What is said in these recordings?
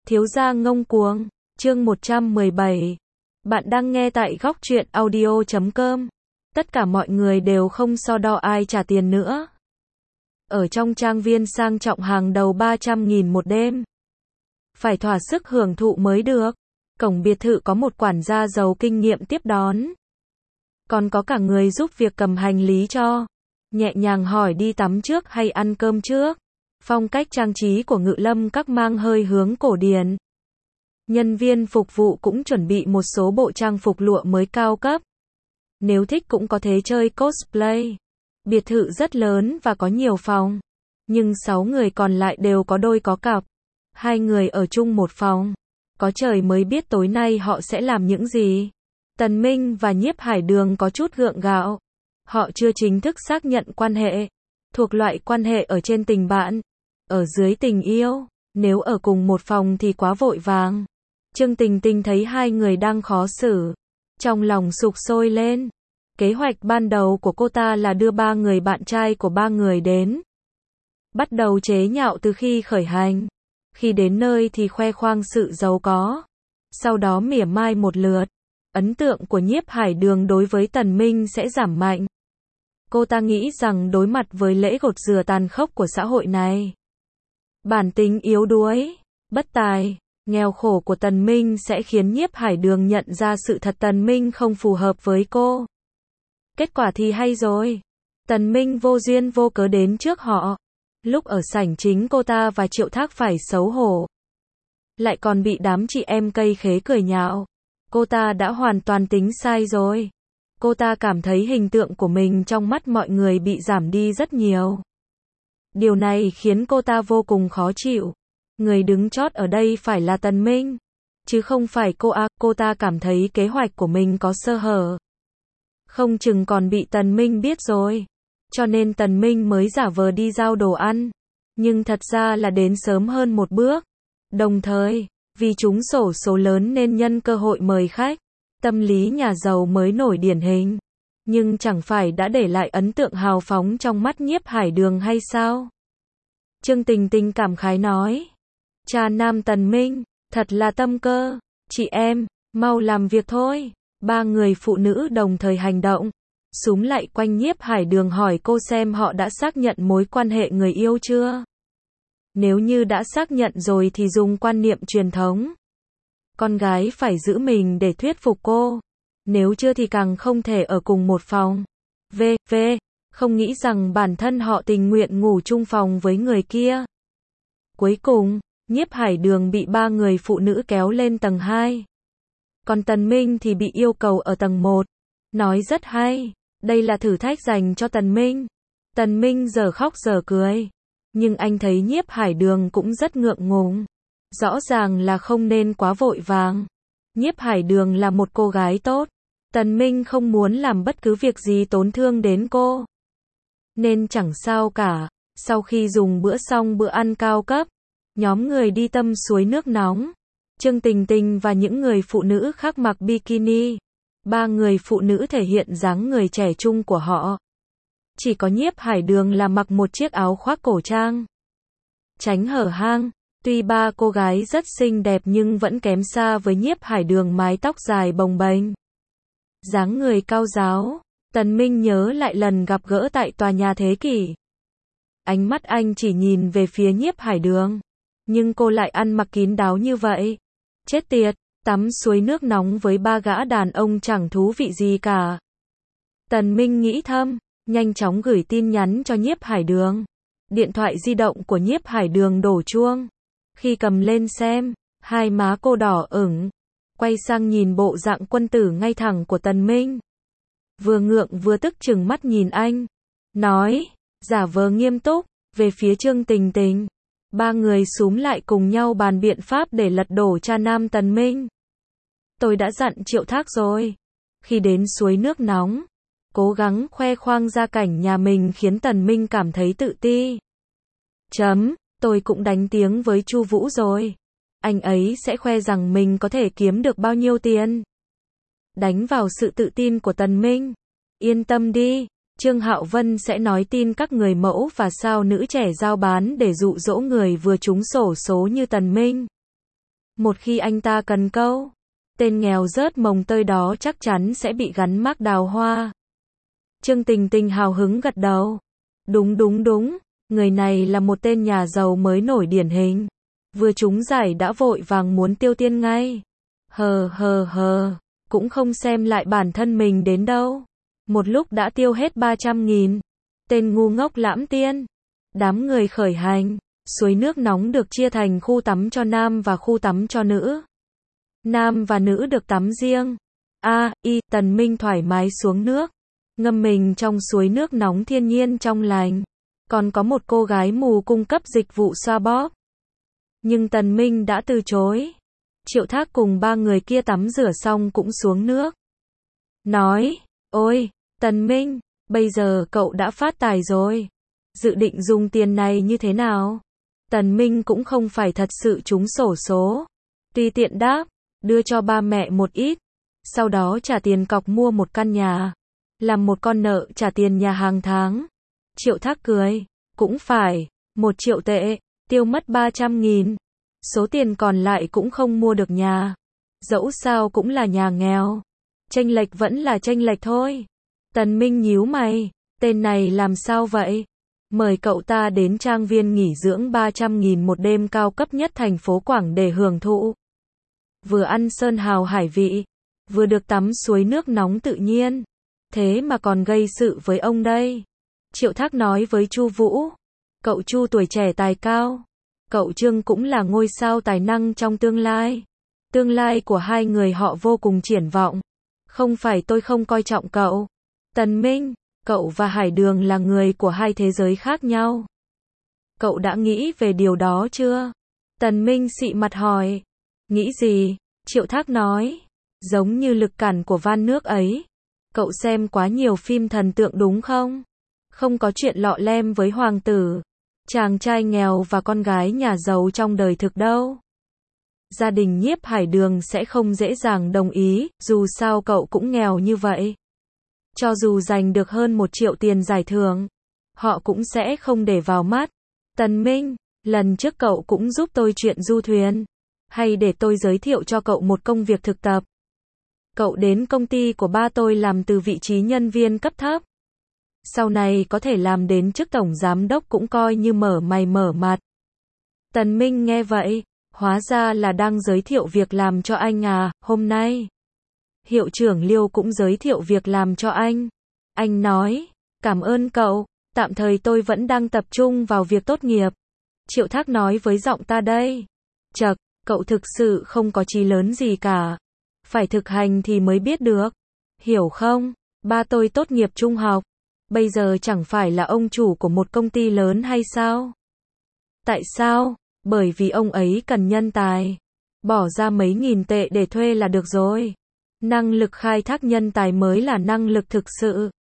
Thiếu gia ngông cuồng, chương 117. Bạn đang nghe tại góc truyện audio.com. Tất cả mọi người đều không so đo ai trả tiền nữa. Ở trong trang viên sang trọng hàng đầu 300.000 một đêm. Phải thỏa sức hưởng thụ mới được. Cổng biệt thự có một quản gia giàu kinh nghiệm tiếp đón. Còn có cả người giúp việc cầm hành lý cho. Nhẹ nhàng hỏi đi tắm trước hay ăn cơm trước. Phong cách trang trí của Ngự Lâm Các mang hơi hướng cổ điển. Nhân viên phục vụ cũng chuẩn bị một số bộ trang phục lụa mới cao cấp. Nếu thích cũng có thể chơi cosplay. Biệt thự rất lớn và có nhiều phòng. Nhưng 6 người còn lại đều có đôi có cặp. 2 người ở chung một phòng. Có trời mới biết tối nay họ sẽ làm những gì. Tần Minh và Nhiếp Hải Đường có chút gượng gạo. Họ chưa chính thức xác nhận quan hệ. Thuộc loại quan hệ ở trên tình bạn. Ở dưới tình yêu. Nếu ở cùng một phòng thì quá vội vàng. Trương Tình Tình thấy hai người đang khó xử. Trong lòng sục sôi lên. Kế hoạch ban đầu của cô ta là đưa 3 người bạn trai của 3 người đến. Bắt đầu chế nhạo từ khi khởi hành. Khi đến nơi thì khoe khoang sự giàu có. Sau đó mỉa mai một lượt. Ấn tượng của Nhiếp Hải Đường đối với Tần Minh sẽ giảm mạnh. Cô ta nghĩ rằng đối mặt với lễ gột rửa tàn khốc của xã hội này, bản tính yếu đuối, bất tài, nghèo khổ của Tần Minh sẽ khiến Nhiếp Hải Đường nhận ra sự thật Tần Minh không phù hợp với cô. Kết quả thì hay rồi. Tần Minh vô duyên vô cớ đến trước họ. Lúc ở sảnh chính cô ta và Triệu Thác phải xấu hổ. Lại còn bị đám chị em cây khế cười nhạo. Cô ta đã hoàn toàn tính sai rồi. Cô ta cảm thấy hình tượng của mình trong mắt mọi người bị giảm đi rất nhiều. Điều này khiến cô ta vô cùng khó chịu. Người đứng chót ở đây phải là Tần Minh, chứ không phải cô A. Cô ta cảm thấy kế hoạch của mình có sơ hở. Không chừng còn bị Tần Minh biết rồi. Cho nên Tần Minh mới giả vờ đi giao đồ ăn. Nhưng thật ra là đến sớm hơn một bước. Đồng thời, vì trúng xổ số lớn nên nhân cơ hội mời khách. Tâm lý nhà giàu mới nổi điển hình. Nhưng chẳng phải đã để lại ấn tượng hào phóng trong mắt Nhiếp Hải Đường hay sao? Trương Tình Tình cảm khái nói. Cha nam Tần Minh, thật là tâm cơ. Chị em, mau làm việc thôi. 3 người phụ nữ đồng thời hành động. Súm lại quanh Nhiếp Hải Đường hỏi cô xem họ đã xác nhận mối quan hệ người yêu chưa? Nếu như đã xác nhận rồi thì dùng quan niệm truyền thống. Con gái phải giữ mình để thuyết phục cô. Nếu chưa thì càng không thể ở cùng một phòng. V. Không nghĩ rằng bản thân họ tình nguyện ngủ chung phòng với người kia. Cuối cùng, Nhiếp Hải Đường bị 3 người phụ nữ kéo lên tầng 2. Còn Tần Minh thì bị yêu cầu ở tầng 1. Nói rất hay. Đây là thử thách dành cho Tần Minh. Tần Minh giờ khóc giờ cười. Nhưng anh thấy Nhiếp Hải Đường cũng rất ngượng ngùng. Rõ ràng là không nên quá vội vàng. Nhiếp Hải Đường là một cô gái tốt. Tần Minh không muốn làm bất cứ việc gì tổn thương đến cô. Nên chẳng sao cả. Sau khi dùng bữa xong bữa ăn cao cấp, nhóm người đi tắm suối nước nóng. Trương Tình Tình và những người phụ nữ khác mặc bikini. 3 người phụ nữ thể hiện dáng người trẻ trung của họ. Chỉ có Nhiếp Hải Đường là mặc một chiếc áo khoác cổ trang. Tránh hở hang. Tuy 3 cô gái rất xinh đẹp nhưng vẫn kém xa với Nhiếp Hải Đường mái tóc dài bồng bềnh. Dáng người cao ráo. Tần Minh nhớ lại lần gặp gỡ tại tòa nhà Thế Kỷ. Ánh mắt anh chỉ nhìn về phía Nhiếp Hải Đường. Nhưng cô lại ăn mặc kín đáo như vậy. Chết tiệt, tắm suối nước nóng với 3 gã đàn ông chẳng thú vị gì cả. Tần Minh nghĩ thầm, nhanh chóng gửi tin nhắn cho Nhiếp Hải Đường. Điện thoại di động của Nhiếp Hải Đường đổ chuông. Khi cầm lên xem, hai má cô đỏ ửng. Quay sang nhìn bộ dạng quân tử ngay thẳng của Tần Minh. Vừa ngượng vừa tức trừng mắt nhìn anh. Nói, giả vờ nghiêm túc, về phía Trương Tình Tình. 3 người xúm lại cùng nhau bàn biện pháp để lật đổ cha nam Tần Minh. Tôi đã dặn Triệu Thác rồi. Khi đến suối nước nóng, cố gắng khoe khoang gia cảnh nhà mình khiến Tần Minh cảm thấy tự ti. Tôi cũng đánh tiếng với Chu Vũ rồi. Anh ấy sẽ khoe rằng mình có thể kiếm được bao nhiêu tiền. Đánh vào sự tự tin của Tần Minh. Yên tâm đi, Trương Hạo Vân sẽ nói tin các người mẫu và sao nữ trẻ giao bán để dụ dỗ người vừa trúng xổ số như Tần Minh. Một khi anh ta cần câu, tên nghèo rớt mồng tơi đó chắc chắn sẽ bị gắn mác đào hoa. Trương Tình Tình hào hứng gật đầu. Đúng đúng đúng, người này là một tên nhà giàu mới nổi điển hình. Vừa trúng giải đã vội vàng muốn tiêu tiền ngay. Hờ, cũng không xem lại bản thân mình đến đâu. Một lúc đã tiêu hết 300.000. Tên ngu ngốc lãm tiên. Đám người khởi hành. Suối nước nóng được chia thành khu tắm cho nam và khu tắm cho nữ. Nam và nữ được tắm riêng. Tần Minh thoải mái xuống nước, ngâm mình trong suối nước nóng thiên nhiên trong lành. Còn có một cô gái mù cung cấp dịch vụ xoa bóp. Nhưng Tần Minh đã từ chối. Triệu Thác cùng 3 người kia tắm rửa xong cũng xuống nước. Nói, ôi, Tần Minh, bây giờ cậu đã phát tài rồi. Dự định dùng tiền này như thế nào? Tần Minh cũng không phải thật sự trúng xổ số. Tùy tiện đáp, đưa cho ba mẹ một ít. Sau đó trả tiền cọc mua một căn nhà. Làm một con nợ trả tiền nhà hàng tháng. Triệu Thác cười, cũng phải, 1 triệu tệ, tiêu mất 300.000. Số tiền còn lại cũng không mua được nhà. Dẫu sao cũng là nhà nghèo. Chênh lệch vẫn là chênh lệch thôi. Tần Minh nhíu mày, tên này làm sao vậy? Mời cậu ta đến trang viên nghỉ dưỡng 300.000 một đêm cao cấp nhất thành phố Quảng để hưởng thụ. Vừa ăn sơn hào hải vị, vừa được tắm suối nước nóng tự nhiên. Thế mà còn gây sự với ông đây. Triệu Thác nói với Chu Vũ. Cậu Chu tuổi trẻ tài cao. Cậu Trương cũng là ngôi sao tài năng trong tương lai. Tương lai của hai người họ vô cùng triển vọng. Không phải tôi không coi trọng cậu. Tần Minh, cậu và Hải Đường là người của hai thế giới khác nhau. Cậu đã nghĩ về điều đó chưa? Tần Minh xị mặt hỏi. Nghĩ gì? Triệu Thác nói. Giống như lực cản của van nước ấy. Cậu xem quá nhiều phim thần tượng đúng không? Không có chuyện lọ lem với hoàng tử, chàng trai nghèo và con gái nhà giàu trong đời thực đâu. Gia đình Nhiếp Hải Đường sẽ không dễ dàng đồng ý, dù sao cậu cũng nghèo như vậy. Cho dù giành được hơn 1 triệu tiền giải thưởng, họ cũng sẽ không để vào mắt. Tần Minh, lần trước cậu cũng giúp tôi chuyện du thuyền. Hay để tôi giới thiệu cho cậu một công việc thực tập. Cậu đến công ty của ba tôi làm từ vị trí nhân viên cấp thấp. Sau này có thể làm đến chức tổng giám đốc cũng coi như mở mày mở mặt. Tần Minh nghe vậy, hóa ra là đang giới thiệu việc làm cho anh à, hôm nay. Hiệu trưởng Liêu cũng giới thiệu việc làm cho anh. Anh nói, cảm ơn cậu, tạm thời tôi vẫn đang tập trung vào việc tốt nghiệp. Triệu Thác nói với giọng ta đây. Chậc, cậu thực sự không có chí lớn gì cả. Phải thực hành thì mới biết được. Hiểu không? Ba tôi tốt nghiệp trung học. Bây giờ chẳng phải là ông chủ của một công ty lớn hay sao? Tại sao? Bởi vì ông ấy cần nhân tài. Bỏ ra mấy nghìn tệ để thuê là được rồi. Năng lực khai thác nhân tài mới là năng lực thực sự.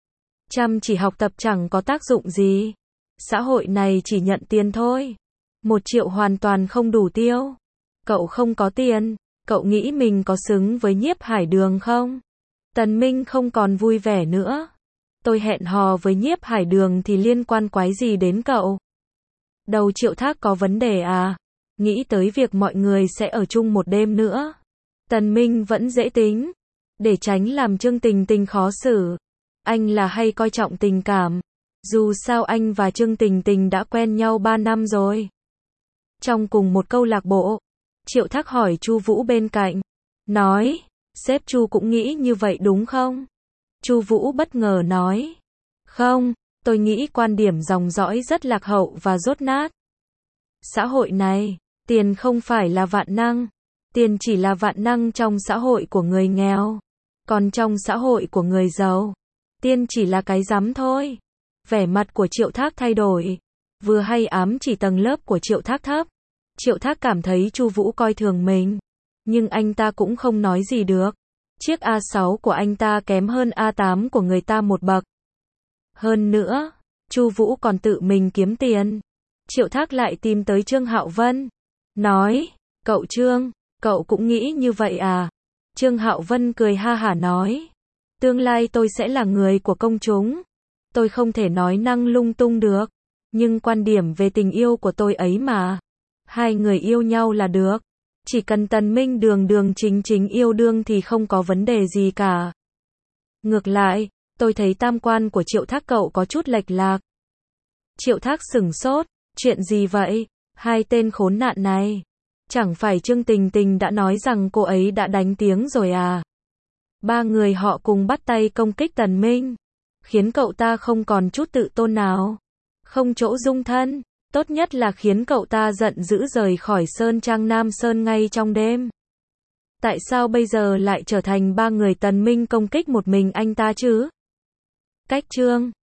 Chăm chỉ học tập chẳng có tác dụng gì. Xã hội này chỉ nhận tiền thôi. 1 triệu hoàn toàn không đủ tiêu. Cậu không có tiền, cậu nghĩ mình có xứng với Nhiếp Hải Đường không? Tần Minh không còn vui vẻ nữa. Tôi hẹn hò với Nhiếp Hải Đường thì liên quan quái gì đến cậu? Đầu Triệu Thác có vấn đề à? Nghĩ tới việc mọi người sẽ ở chung một đêm nữa. Tần Minh vẫn dễ tính. Để tránh làm Trương Tình Tình khó xử. Anh là hay coi trọng tình cảm. Dù sao anh và Trương Tình Tình đã quen nhau 3 năm rồi. Trong cùng một câu lạc bộ, Triệu Thác hỏi Chu Vũ bên cạnh. Nói, sếp Chu cũng nghĩ như vậy đúng không? Chu Vũ bất ngờ nói. Không, tôi nghĩ quan điểm dòng dõi rất lạc hậu và dốt nát. Xã hội này, tiền không phải là vạn năng. Tiền chỉ là vạn năng trong xã hội của người nghèo. Còn trong xã hội của người giàu, tiền chỉ là cái rắm thôi. Vẻ mặt của Triệu Thác thay đổi. Vừa hay ám chỉ tầng lớp của Triệu Thác thấp. Triệu Thác cảm thấy Chu Vũ coi thường mình. Nhưng anh ta cũng không nói gì được. Chiếc A6 của anh ta kém hơn A8 của người ta một bậc. Hơn nữa, Chu Vũ còn tự mình kiếm tiền. Triệu Thác lại tìm tới Trương Hạo Vân. Nói, cậu Trương, cậu cũng nghĩ như vậy à? Trương Hạo Vân cười ha hả nói. Tương lai tôi sẽ là người của công chúng. Tôi không thể nói năng lung tung được. Nhưng quan điểm về tình yêu của tôi ấy mà. Hai người yêu nhau là được. Chỉ cần Tần Minh đường đường chính chính yêu đương thì không có vấn đề gì cả. Ngược lại, tôi thấy tam quan của Triệu Thác cậu có chút lệch lạc. Triệu Thác sửng sốt, chuyện gì vậy? Hai tên khốn nạn này. Chẳng phải Trương Tình Tình đã nói rằng cô ấy đã đánh tiếng rồi à? Ba người họ cùng bắt tay công kích Tần Minh, khiến cậu ta không còn chút tự tôn nào, không chỗ dung thân, tốt nhất là khiến cậu ta giận dữ rời khỏi Sơn Trang Nam Sơn ngay trong đêm. Tại sao bây giờ lại trở thành ba người Tần Minh công kích một mình anh ta chứ? Cách chương